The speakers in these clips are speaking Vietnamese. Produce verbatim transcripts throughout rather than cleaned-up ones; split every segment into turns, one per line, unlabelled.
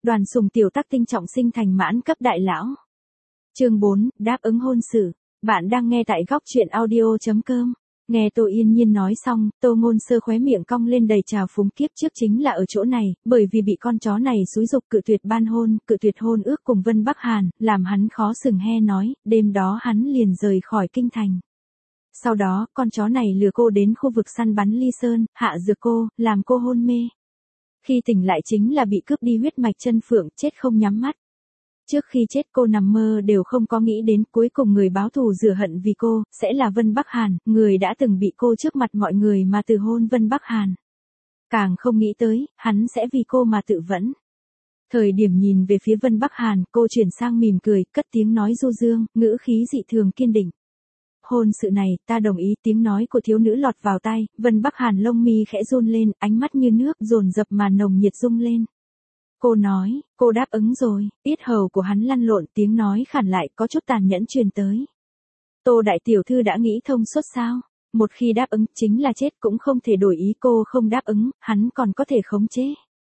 Đoàn Sùng tiểu tác tinh trọng sinh thành mãn cấp đại lão. Chương bốn, đáp ứng hôn sự. Bạn đang nghe tại góc truyện audio chấm com. Nghe Tô Yên Nhiên nói xong, Tô Ngôn Sơ khóe miệng cong lên đầy trào phúng, kiếp trước chính là ở chỗ này, bởi vì bị con chó này xúi giục cự tuyệt ban hôn, cự tuyệt hôn ước cùng Vân Bắc Hàn, làm hắn khó sừng he nói, đêm đó hắn liền rời khỏi kinh thành. Sau đó, con chó này lừa cô đến khu vực săn bắn Ly Sơn, hạ dược cô, làm cô hôn mê. Khi tỉnh lại chính là bị cướp đi huyết mạch chân phượng, chết không nhắm mắt. Trước khi chết cô nằm mơ đều không có nghĩ đến cuối cùng người báo thù rửa hận vì cô, sẽ là Vân Bắc Hàn, người đã từng bị cô trước mặt mọi người mà từ hôn Vân Bắc Hàn. Càng không nghĩ tới, hắn sẽ vì cô mà tự vẫn. Thời điểm nhìn về phía Vân Bắc Hàn, cô chuyển sang mỉm cười, cất tiếng nói du dương, ngữ khí dị thường kiên định. Hôn sự này, ta đồng ý. Tiếng nói của thiếu nữ lọt vào tai, Vân Bắc Hàn lông mi khẽ run lên, ánh mắt như nước dồn dập mà nồng nhiệt rung lên. Cô nói, cô đáp ứng rồi. Yết hầu của hắn lăn lộn, tiếng nói khản lại, có chút tàn nhẫn truyền tới. Tô đại tiểu thư đã nghĩ thông suốt sao? Một khi đáp ứng, chính là chết cũng không thể đổi ý. Cô không đáp ứng, hắn còn có thể khống chế.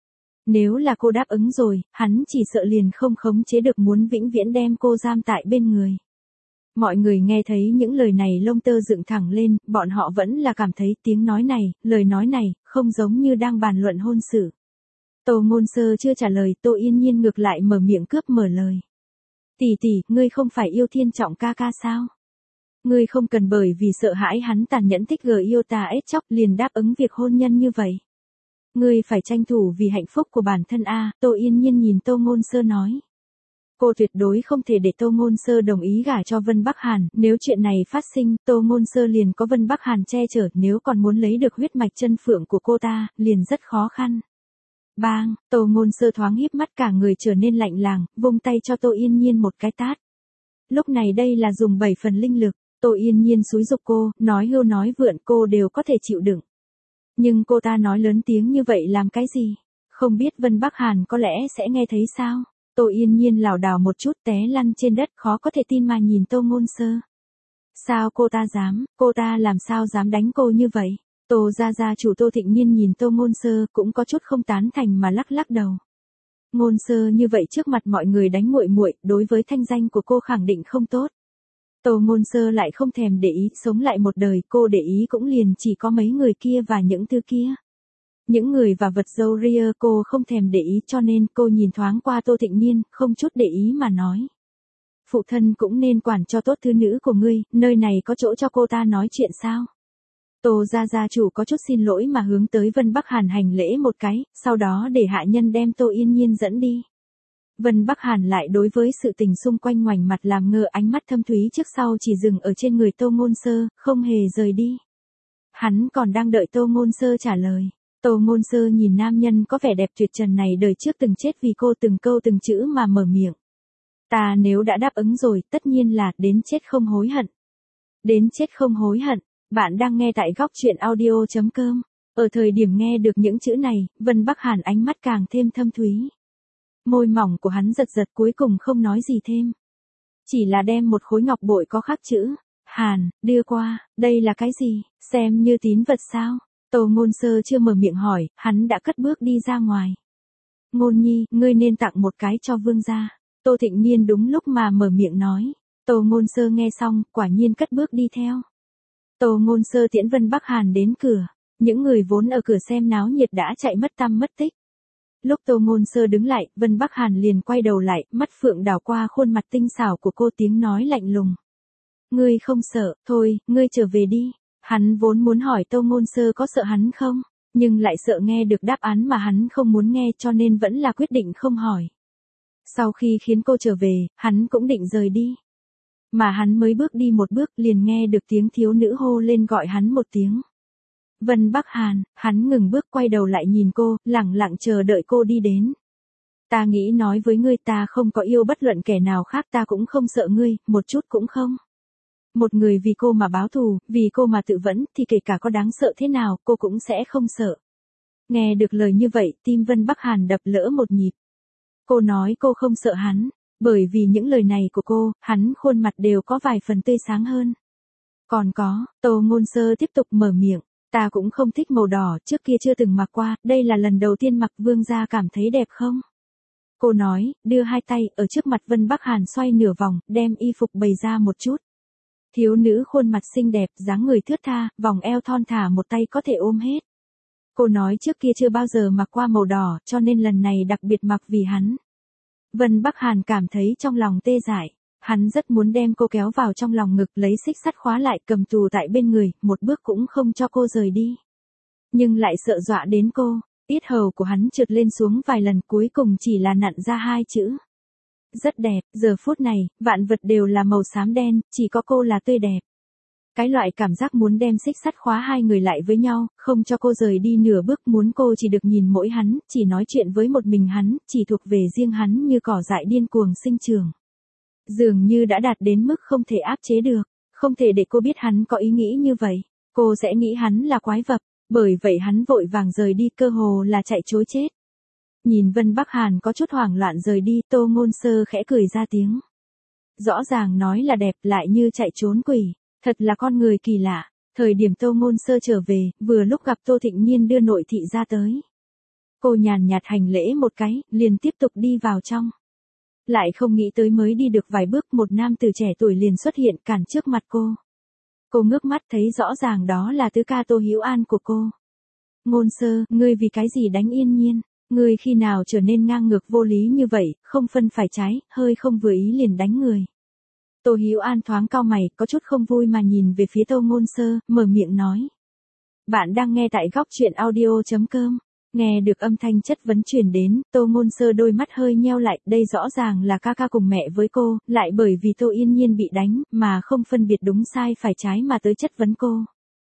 Nếu là cô đáp ứng rồi, hắn chỉ sợ liền không khống chế được, muốn vĩnh viễn đem cô giam tại bên người. Mọi người nghe thấy những lời này lông tơ dựng thẳng lên, bọn họ vẫn là cảm thấy tiếng nói này, lời nói này, không giống như đang bàn luận hôn sự. Tô Ngôn Sơ chưa trả lời, Tô Yên Nhiên ngược lại mở miệng cướp mở lời. Tỷ tỷ, ngươi không phải yêu Thiên Trọng ca ca sao? Ngươi không cần bởi vì sợ hãi hắn tàn nhẫn thích gờ yêu ta ết chóc liền đáp ứng việc hôn nhân như vậy. Ngươi phải tranh thủ vì hạnh phúc của bản thân a. Tô Yên Nhiên nhìn Tô Ngôn Sơ nói. Cô tuyệt đối không thể để Tô Ngôn Sơ đồng ý gả cho Vân Bắc Hàn, nếu chuyện này phát sinh, Tô Ngôn Sơ liền có Vân Bắc Hàn che chở, nếu còn muốn lấy được huyết mạch chân phượng của cô ta, liền rất khó khăn. Bang, Tô Ngôn Sơ thoáng híp mắt, cả người trở nên lạnh làng, vung tay cho Tô Yên Nhiên một cái tát. Lúc này đây là dùng bảy phần linh lực, Tô Yên Nhiên xúi giục cô, nói hưu nói vượn cô đều có thể chịu đựng. Nhưng cô ta nói lớn tiếng như vậy làm cái gì? Không biết Vân Bắc Hàn có lẽ sẽ nghe thấy sao? Tô Yên Nhiên lảo đảo một chút té lăn trên đất, khó có thể tin mà nhìn Tô Ngôn Sơ. Sao cô ta dám, cô ta làm sao dám đánh cô như vậy? Tô gia gia chủ Tô Thịnh Nhiên nhìn Tô Ngôn Sơ cũng có chút không tán thành mà lắc lắc đầu. Ngôn Sơ như vậy trước mặt mọi người đánh muội muội, đối với thanh danh của cô khẳng định không tốt. Tô Ngôn Sơ lại không thèm để ý, sống lại một đời, cô để ý cũng liền chỉ có mấy người kia và những thứ kia. Những người và vật dâu ria cô không thèm để ý, cho nên cô nhìn thoáng qua Tô Thịnh Nhiên, không chút để ý mà nói. Phụ thân cũng nên quản cho tốt thứ nữ của ngươi, nơi này có chỗ cho cô ta nói chuyện sao? Tô gia gia chủ có chút xin lỗi mà hướng tới Vân Bắc Hàn hành lễ một cái, sau đó để hạ nhân đem Tô Yên Nhiên dẫn đi. Vân Bắc Hàn lại đối với sự tình xung quanh ngoảnh mặt làm ngơ, ánh mắt thâm thúy trước sau chỉ dừng ở trên người Tô Ngôn Sơ, không hề rời đi. Hắn còn đang đợi Tô Ngôn Sơ trả lời. Tô Ngôn Sơ nhìn nam nhân có vẻ đẹp tuyệt trần này đời trước từng chết vì cô, từng câu từng chữ mà mở miệng. Ta nếu đã đáp ứng rồi, tất nhiên là đến chết không hối hận. Đến chết không hối hận. Bạn đang nghe tại góc truyện audio chấm com. Ở thời điểm nghe được những chữ này, Vân Bắc Hàn ánh mắt càng thêm thâm thúy. Môi mỏng của hắn giật giật, cuối cùng không nói gì thêm. Chỉ là đem một khối ngọc bội có khắc chữ Hàn đưa qua. Đây là cái gì? Xem như tín vật sao? Tô Ngôn Sơ chưa mở miệng hỏi, hắn đã cất bước đi ra ngoài. Ngôn nhi, ngươi nên tặng một cái cho vương gia. Tô Thịnh Nhiên đúng lúc mà mở miệng nói. Tô Ngôn Sơ nghe xong, quả nhiên cất bước đi theo. Tô Ngôn Sơ tiễn Vân Bắc Hàn đến cửa. Những người vốn ở cửa xem náo nhiệt đã chạy mất tăm mất tích. Lúc Tô Ngôn Sơ đứng lại, Vân Bắc Hàn liền quay đầu lại, mắt phượng đảo qua khuôn mặt tinh xảo của cô, tiếng nói lạnh lùng. Ngươi không sợ, thôi, ngươi trở về đi. Hắn vốn muốn hỏi Tô Ngôn Sơ có sợ hắn không, nhưng lại sợ nghe được đáp án mà hắn không muốn nghe, cho nên vẫn là quyết định không hỏi. Sau khi khiến cô trở về, hắn cũng định rời đi. Mà hắn mới bước đi một bước liền nghe được tiếng thiếu nữ hô lên gọi hắn một tiếng. Vân Bắc Hàn, hắn ngừng bước quay đầu lại nhìn cô, lẳng lặng chờ đợi cô đi đến. Ta nghĩ nói với ngươi, ta không có yêu bất luận kẻ nào khác, ta cũng không sợ ngươi, một chút cũng không. Một người vì cô mà báo thù, vì cô mà tự vẫn, thì kể cả có đáng sợ thế nào, cô cũng sẽ không sợ. Nghe được lời như vậy, tim Vân Bắc Hàn đập lỡ một nhịp. Cô nói cô không sợ hắn, bởi vì những lời này của cô, hắn khuôn mặt đều có vài phần tươi sáng hơn. Còn có, Tô Ngôn Sơ tiếp tục mở miệng, ta cũng không thích màu đỏ, trước kia chưa từng mặc qua, đây là lần đầu tiên mặc, vương gia cảm thấy đẹp không? Cô nói, đưa hai tay ở trước mặt Vân Bắc Hàn xoay nửa vòng, đem y phục bày ra một chút. Thiếu nữ khuôn mặt xinh đẹp, dáng người thướt tha, vòng eo thon thả một tay có thể ôm hết. Cô nói trước kia chưa bao giờ mặc qua màu đỏ, cho nên lần này đặc biệt mặc vì hắn. Vân Bắc Hàn cảm thấy trong lòng tê dại. Hắn rất muốn đem cô kéo vào trong lòng ngực, lấy xích sắt khóa lại, cầm tù tại bên người, một bước cũng không cho cô rời đi. Nhưng lại sợ dọa đến cô, yết hầu của hắn trượt lên xuống vài lần, cuối cùng chỉ là nặn ra hai chữ. Rất đẹp, giờ phút này, vạn vật đều là màu xám đen, chỉ có cô là tươi đẹp. Cái loại cảm giác muốn đem xích sắt khóa hai người lại với nhau, không cho cô rời đi nửa bước, muốn cô chỉ được nhìn mỗi hắn, chỉ nói chuyện với một mình hắn, chỉ thuộc về riêng hắn như cỏ dại điên cuồng sinh trưởng. Dường như đã đạt đến mức không thể áp chế được, không thể để cô biết hắn có ý nghĩ như vậy, cô sẽ nghĩ hắn là quái vật, bởi vậy hắn vội vàng rời đi, cơ hồ là chạy trối chết. Nhìn Vân Bắc Hàn có chút hoảng loạn rời đi, Tô Ngôn Sơ khẽ cười ra tiếng. Rõ ràng nói là đẹp lại như chạy trốn quỷ, thật là con người kỳ lạ. Thời điểm Tô Ngôn Sơ trở về, vừa lúc gặp Tô Thịnh Nhiên đưa nội thị ra tới. Cô nhàn nhạt hành lễ một cái, liền tiếp tục đi vào trong. Lại không nghĩ tới mới đi được vài bước, một nam tử trẻ tuổi liền xuất hiện cản trước mặt cô. Cô ngước mắt thấy rõ ràng đó là tứ ca Tô Hữu An của cô. Ngôn Sơ, ngươi vì cái gì đánh Yên Nhiên? Ngươi khi nào trở nên ngang ngược vô lý như vậy, không phân phải trái, hơi không vừa ý liền đánh người. Tô Hữu An thoáng cau mày, có chút không vui mà nhìn về phía Tô Ngôn Sơ, mở miệng nói. Bạn đang nghe tại góc truyện audio chấm com. Nghe được âm thanh chất vấn truyền đến, Tô Ngôn Sơ đôi mắt hơi nheo lại, đây rõ ràng là ca ca cùng mẹ với cô, lại bởi vì Tô Yên Nhiên bị đánh, mà không phân biệt đúng sai phải trái mà tới chất vấn cô.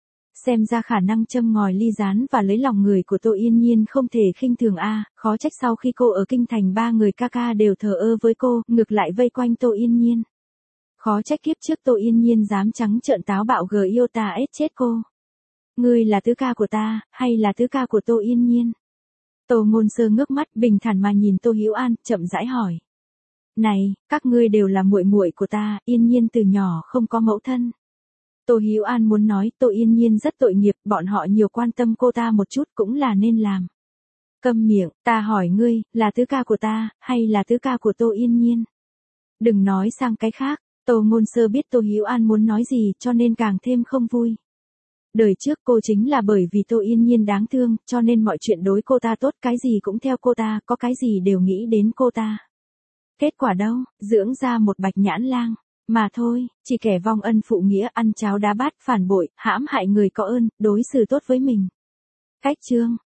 Xem ra khả năng châm ngòi ly gián và lấy lòng người của Tô Yên Nhiên không thể khinh thường a, khó trách sau khi cô ở kinh thành ba người ca ca đều thờ ơ với cô, ngược lại vây quanh Tô Yên Nhiên. Khó trách kiếp trước Tô Yên Nhiên dám trắng trợn táo bạo gờ yêu ta ết chết cô. Ngươi là tứ ca của ta, hay là tứ ca của Tô Yên Nhiên? Tô Ngôn Sơ ngước mắt bình thản mà nhìn Tô Hữu An, chậm rãi hỏi. Này, các ngươi đều là muội muội của ta, Yên Nhiên từ nhỏ không có mẫu thân. Tô Hữu An muốn nói Tô Yên Nhiên rất tội nghiệp, bọn họ nhiều quan tâm cô ta một chút cũng là nên làm. Câm miệng, ta hỏi ngươi, là tứ ca của ta, hay là tứ ca của Tô Yên Nhiên? Đừng nói sang cái khác, Tô Ngôn Sơ biết Tô Hữu An muốn nói gì cho nên càng thêm không vui. Đời trước cô chính là bởi vì Tô Yên Nhiên đáng thương, cho nên mọi chuyện đối cô ta tốt, cái gì cũng theo cô ta, có cái gì đều nghĩ đến cô ta. Kết quả đâu, dưỡng ra một bạch nhãn lang. Mà thôi, chỉ kẻ vong ân phụ nghĩa, ăn cháo đá bát, phản bội, hãm hại người có ơn, đối xử tốt với mình. Cách chương.